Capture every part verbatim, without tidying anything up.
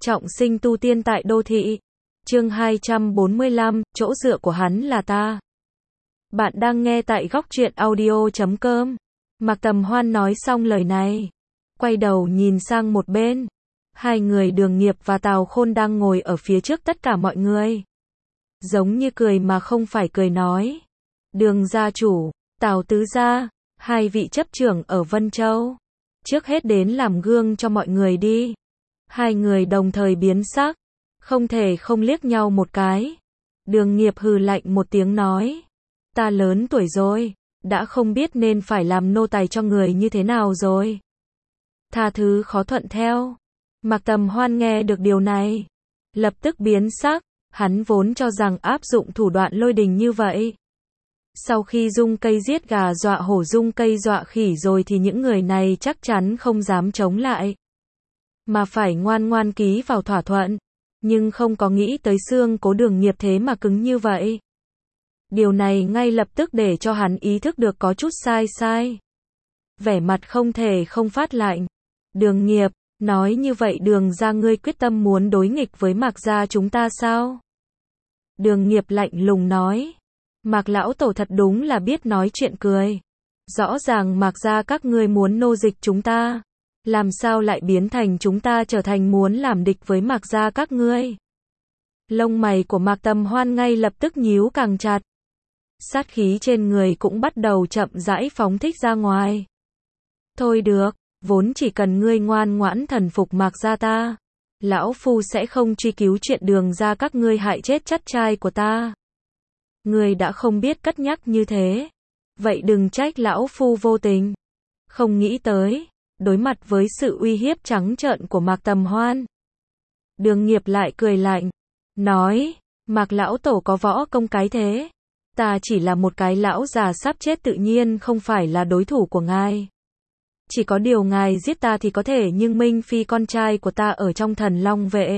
Trọng sinh tu tiên tại đô thị. Chương hai trăm bốn mươi lăm, chỗ dựa của hắn là ta. Bạn đang nghe tại góc truyện audio chấm com. Mạc Tầm Hoan nói xong lời này, quay đầu nhìn sang một bên. Hai người Đường Nghiệp và Tào Khôn đang ngồi ở phía trước tất cả mọi người. Giống như cười mà không phải cười nói. Đường gia chủ, Tào tứ gia, hai vị chấp trưởng ở Vân Châu. Trước hết đến làm gương cho mọi người đi. Hai người đồng thời biến sắc, không thể không liếc nhau một cái. Đường Nghiệp hừ lạnh một tiếng nói. Ta lớn tuổi rồi, đã không biết nên phải làm nô tài cho người như thế nào rồi. Tha thứ khó thuận theo. Mạc Tầm Hoan nghe được điều này, lập tức biến sắc, hắn vốn cho rằng áp dụng thủ đoạn lôi đình như vậy. Sau khi dung cây giết gà dọa hổ dung cây dọa khỉ rồi thì những người này chắc chắn không dám chống lại. Mà phải ngoan ngoan ký vào thỏa thuận. Nhưng không có nghĩ tới xương cố Đường Nghiệp thế mà cứng như vậy. Điều này ngay lập tức để cho hắn ý thức được có chút sai sai. Vẻ mặt không thể không phát lạnh. Đường Nghiệp, nói như vậy Đường gia ngươi quyết tâm muốn đối nghịch với Mạc gia chúng ta sao? Đường Nghiệp lạnh lùng nói. Mạc lão tổ thật đúng là biết nói chuyện cười. Rõ ràng Mạc gia các ngươi muốn nô dịch chúng ta. Làm sao lại biến thành chúng ta trở thành muốn làm địch với Mạc gia các ngươi? Lông mày của Mạc Tầm Hoan ngay lập tức nhíu càng chặt. Sát khí trên người cũng bắt đầu chậm rãi phóng thích ra ngoài. Thôi được, vốn chỉ cần ngươi ngoan ngoãn thần phục Mạc gia ta, lão phu sẽ không truy cứu chuyện Đường gia các ngươi hại chết chắt trai của ta. Ngươi đã không biết cất nhắc như thế, vậy đừng trách lão phu vô tình. Không nghĩ tới, đối mặt với sự uy hiếp trắng trợn của Mạc Tầm Hoan, Đường Nghiệp lại cười lạnh, nói, Mạc lão tổ có võ công cái thế, ta chỉ là một cái lão già sắp chết tự nhiên không phải là đối thủ của ngài. Chỉ có điều ngài giết ta thì có thể, nhưng Minh Phi con trai của ta ở trong Thần Long vệ.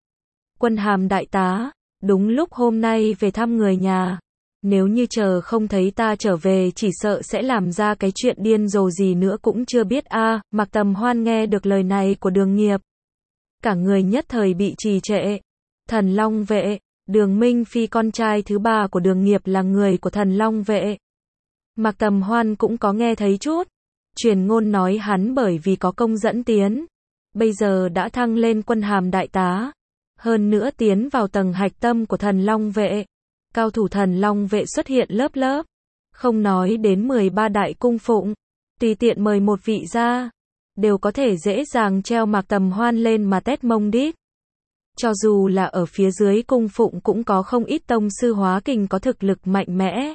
Quân hàm đại tá, đúng lúc hôm nay về thăm người nhà. Nếu như chờ không thấy ta trở về chỉ sợ sẽ làm ra cái chuyện điên rồ gì nữa cũng chưa biết a. À, Mạc Tầm Hoan nghe được lời này của Đường Nghiệp, cả người nhất thời bị trì trệ. Thần Long vệ, Đường Minh Phi con trai thứ ba của Đường Nghiệp là người của Thần Long vệ. Mạc Tầm Hoan cũng có nghe thấy chút. Truyền ngôn nói hắn bởi vì có công dẫn tiến, bây giờ đã thăng lên quân hàm đại tá. Hơn nữa tiến vào tầng hạch tâm của Thần Long vệ. Cao thủ Thần Long vệ xuất hiện lớp lớp. Không nói đến mười ba đại cung phụng, tùy tiện mời một vị ra, đều có thể dễ dàng treo Mạc Tầm Hoan lên mà tét mông đít. Cho dù là ở phía dưới cung phụng cũng có không ít tông sư hóa kình có thực lực mạnh mẽ.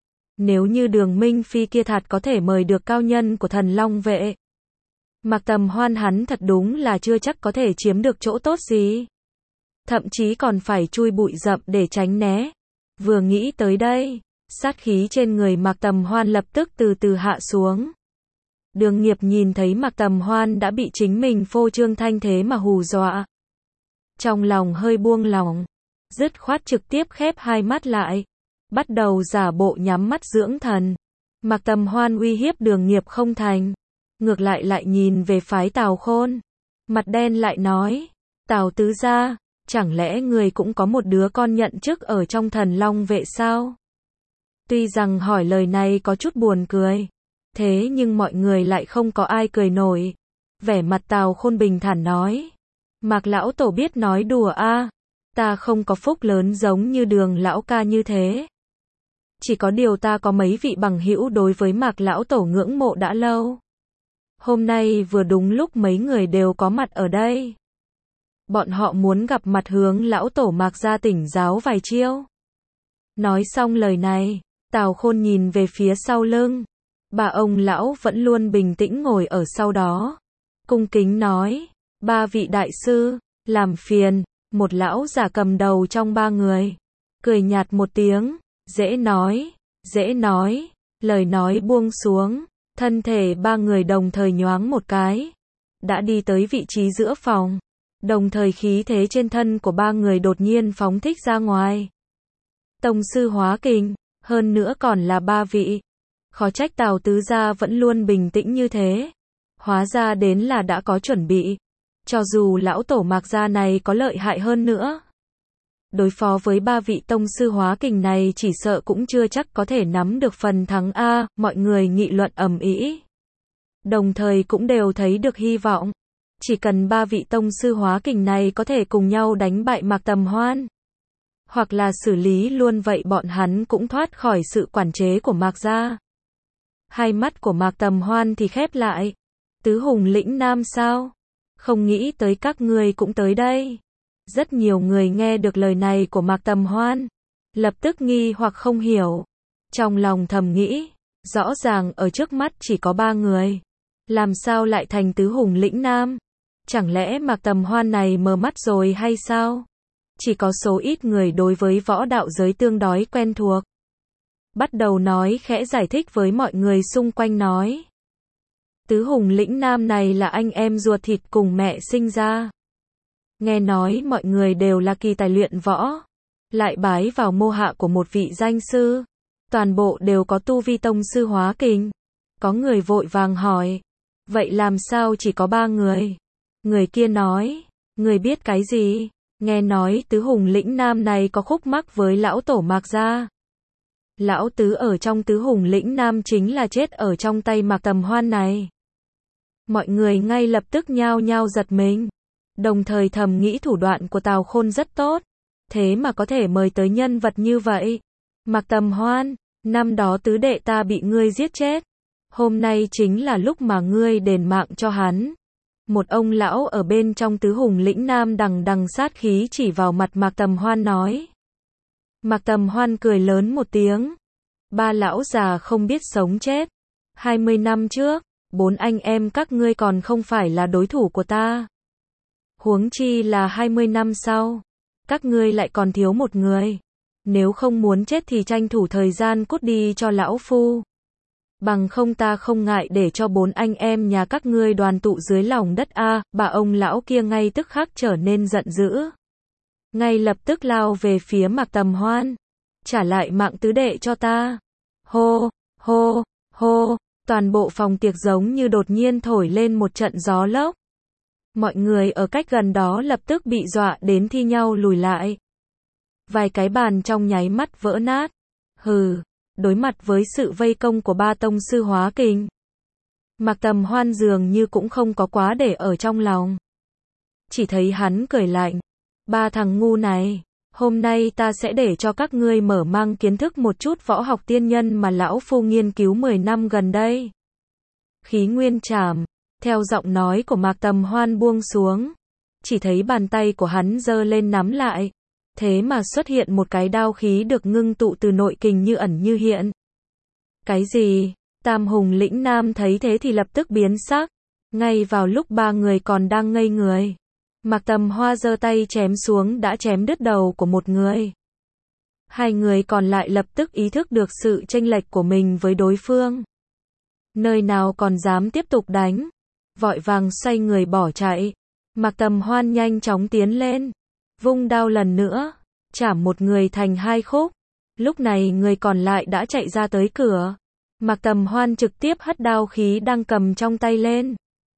Nếu như Đường Minh Phi kia thật có thể mời được cao nhân của Thần Long vệ, Mạc Tầm Hoan hắn thật đúng là chưa chắc có thể chiếm được chỗ tốt gì. Thậm chí còn phải chui bụi rậm để tránh né. Vừa nghĩ tới đây, sát khí trên người Mạc Tầm Hoan lập tức từ từ hạ xuống. Đường Nghiệp nhìn thấy Mạc Tầm Hoan đã bị chính mình phô trương thanh thế mà hù dọa. Trong lòng hơi buông lỏng, dứt khoát trực tiếp khép hai mắt lại, bắt đầu giả bộ nhắm mắt dưỡng thần. Mạc Tầm Hoan uy hiếp Đường Nghiệp không thành, ngược lại lại nhìn về phái Tào Khôn, mặt đen lại nói, Tào tứ gia, chẳng lẽ người cũng có một đứa con nhận chức ở trong Thần Long vệ sao? Tuy rằng hỏi lời này có chút buồn cười, thế nhưng mọi người lại không có ai cười nổi. Vẻ mặt Tào Khôn bình thản nói, Mạc lão tổ biết nói đùa a, à, ta không có phúc lớn giống như Đường lão ca như thế. Chỉ có điều ta có mấy vị bằng hữu đối với Mạc lão tổ ngưỡng mộ đã lâu. Hôm nay vừa đúng lúc mấy người đều có mặt ở đây. Bọn họ muốn gặp mặt hướng lão tổ Mạc gia tỉnh giáo vài chiêu. Nói xong lời này, Tào Khôn nhìn về phía sau lưng. Bà ông lão vẫn luôn bình tĩnh ngồi ở sau đó. Cung kính nói, ba vị đại sư, làm phiền. Một lão già cầm đầu trong ba người, cười nhạt một tiếng, dễ nói, dễ nói. Lời nói buông xuống, thân thể ba người đồng thời nhoáng một cái, đã đi tới vị trí giữa phòng. Đồng thời khí thế trên thân của ba người đột nhiên phóng thích ra ngoài. Tông sư hóa kình, hơn nữa còn là ba vị. Khó trách Tào tứ gia vẫn luôn bình tĩnh như thế. Hóa ra đến là đã có chuẩn bị. Cho dù lão tổ Mạc gia này có lợi hại hơn nữa, đối phó với ba vị tông sư hóa kình này chỉ sợ cũng chưa chắc có thể nắm được phần thắng a, mọi người nghị luận ầm ĩ. Đồng thời cũng đều thấy được hy vọng. Chỉ cần ba vị tông sư hóa kình này có thể cùng nhau đánh bại Mạc Tầm Hoan, hoặc là xử lý luôn vậy bọn hắn cũng thoát khỏi sự quản chế của Mạc gia. Hai mắt của Mạc Tầm Hoan thì khép lại. Tứ hùng lĩnh nam sao? Không nghĩ tới các ngươi cũng tới đây. Rất nhiều người nghe được lời này của Mạc Tầm Hoan, lập tức nghi hoặc không hiểu. Trong lòng thầm nghĩ, rõ ràng ở trước mắt chỉ có ba người. Làm sao lại thành tứ hùng lĩnh nam? Chẳng lẽ Mạc Tầm Hoan này mờ mắt rồi hay sao? Chỉ có số ít người đối với võ đạo giới tương đối quen thuộc. Bắt đầu nói khẽ giải thích với mọi người xung quanh nói. Tứ hùng lĩnh nam này là anh em ruột thịt cùng mẹ sinh ra. Nghe nói mọi người đều là kỳ tài luyện võ, lại bái vào mô hạ của một vị danh sư. Toàn bộ đều có tu vi tông sư hóa kình. Có người vội vàng hỏi. Vậy làm sao chỉ có ba người? Người kia nói. Người biết cái gì? Nghe nói tứ hùng lĩnh nam này có khúc mắc với lão tổ Mạc gia. Lão tứ ở trong tứ hùng lĩnh nam chính là chết ở trong tay Mạc Tầm Hoan này. Mọi người ngay lập tức nhao nhao giật mình. Đồng thời thầm nghĩ thủ đoạn của Tào Khôn rất tốt. Thế mà có thể mời tới nhân vật như vậy. Mạc Tầm Hoan, năm đó tứ đệ ta bị ngươi giết chết. Hôm nay chính là lúc mà ngươi đền mạng cho hắn. Một ông lão ở bên trong tứ hùng lĩnh nam đằng đằng sát khí chỉ vào mặt Mạc Tầm Hoan nói. Mạc Tầm Hoan cười lớn một tiếng. Ba lão già không biết sống chết. Hai mươi năm trước, bốn anh em các ngươi còn không phải là đối thủ của ta. Huống chi là hai mươi năm sau, các ngươi lại còn thiếu một người. Nếu không muốn chết thì tranh thủ thời gian cút đi cho lão phu. Bằng không ta không ngại để cho bốn anh em nhà các ngươi đoàn tụ dưới lòng đất a. Bà ông lão kia ngay tức khắc trở nên giận dữ. Ngay lập tức lao về phía Mạc Tầm Hoan. Trả lại mạng tứ đệ cho ta. Hô, hô, hô, toàn bộ phòng tiệc giống như đột nhiên thổi lên một trận gió lốc. Mọi người ở cách gần đó lập tức bị dọa đến thi nhau lùi lại. Vài cái bàn trong nháy mắt vỡ nát. Hừ, đối mặt với sự vây công của ba tông sư hóa kình, Mạc Tầm Hoan dường như cũng không có quá để ở trong lòng. Chỉ thấy hắn cười lạnh. Ba thằng ngu này, hôm nay ta sẽ để cho các ngươi mở mang kiến thức một chút võ học tiên nhân mà lão phu nghiên cứu mười năm gần đây. Khí nguyên trảm. Theo giọng nói của Mạc Tầm Hoan buông xuống, chỉ thấy bàn tay của hắn giơ lên nắm lại. Thế mà xuất hiện một cái đao khí được ngưng tụ từ nội kình như ẩn như hiện. Cái gì? Tam hùng lĩnh nam thấy thế thì lập tức biến sắc. Ngay vào lúc ba người còn đang ngây người, Mạc Tầm Hoa giơ tay chém xuống đã chém đứt đầu của một người. Hai người còn lại lập tức ý thức được sự chênh lệch của mình với đối phương. Nơi nào còn dám tiếp tục đánh, vội vàng xoay người bỏ chạy. Mạc Tầm Hoan nhanh chóng tiến lên, vung đao lần nữa, chảm một người thành hai khúc. Lúc này người còn lại đã chạy ra tới cửa. Mạc Tầm Hoan trực tiếp hất đao khí đang cầm trong tay lên.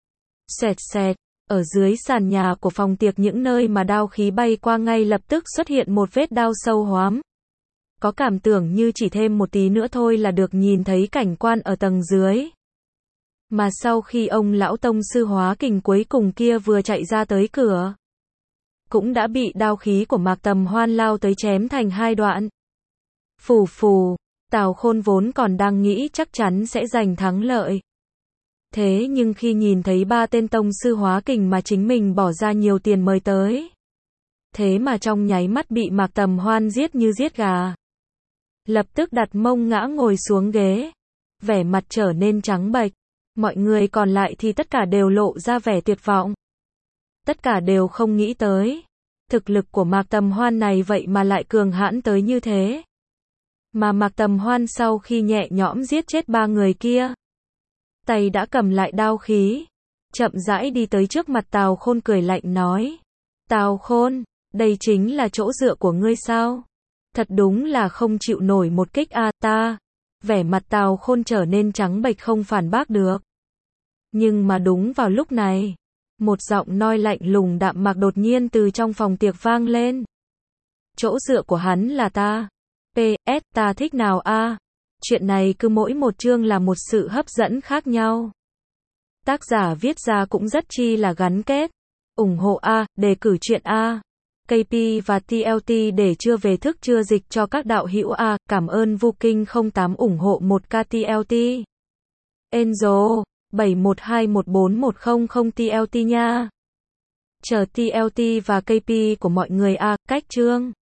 Xẹt xẹt, ở dưới sàn nhà của phòng tiệc những nơi mà đao khí bay qua ngay lập tức xuất hiện một vết đao sâu hoắm. Có cảm tưởng như chỉ thêm một tí nữa thôi là được nhìn thấy cảnh quan ở tầng dưới. Mà sau khi ông lão tông sư hóa kình cuối cùng kia vừa chạy ra tới cửa, cũng đã bị đao khí của Mạc Tầm Hoan lao tới chém thành hai đoạn. Phù phù, Tào Khôn vốn còn đang nghĩ chắc chắn sẽ giành thắng lợi. Thế nhưng khi nhìn thấy ba tên tông sư hóa kình mà chính mình bỏ ra nhiều tiền mời tới, thế mà trong nháy mắt bị Mạc Tầm Hoan giết như giết gà. Lập tức đặt mông ngã ngồi xuống ghế, vẻ mặt trở nên trắng bệch. Mọi người còn lại thì tất cả đều lộ ra vẻ tuyệt vọng. Tất cả đều không nghĩ tới, thực lực của Mạc Tầm Hoan này vậy mà lại cường hãn tới như thế. Mà Mạc Tầm Hoan sau khi nhẹ nhõm giết chết ba người kia, tay đã cầm lại đao khí, chậm rãi đi tới trước mặt Tào Khôn cười lạnh nói. Tào Khôn, đây chính là chỗ dựa của ngươi sao? Thật đúng là không chịu nổi một kích a ta. Vẻ mặt Tào Khôn trở nên trắng bệch không phản bác được. Nhưng mà đúng vào lúc này, Một giọng nói lạnh lùng đạm mạc đột nhiên từ trong phòng tiệc vang lên. Chỗ dựa của hắn là ta. pê ét ta thích nào a? Chuyện này cứ mỗi một chương là một sự hấp dẫn khác nhau. Tác giả viết ra cũng rất chi là gắn kết. Ủng hộ A, đề cử chuyện A. ca pê và tê lờ tê để chưa về thức chưa dịch cho các đạo hữu A. Cảm ơn Vuking không tám ủng hộ một ca tê lờ tê. Enzo, bảy một hai một bốn một không không tê lờ tê nha. Chờ tê lờ tê và ca pê của mọi người A. Cách chương.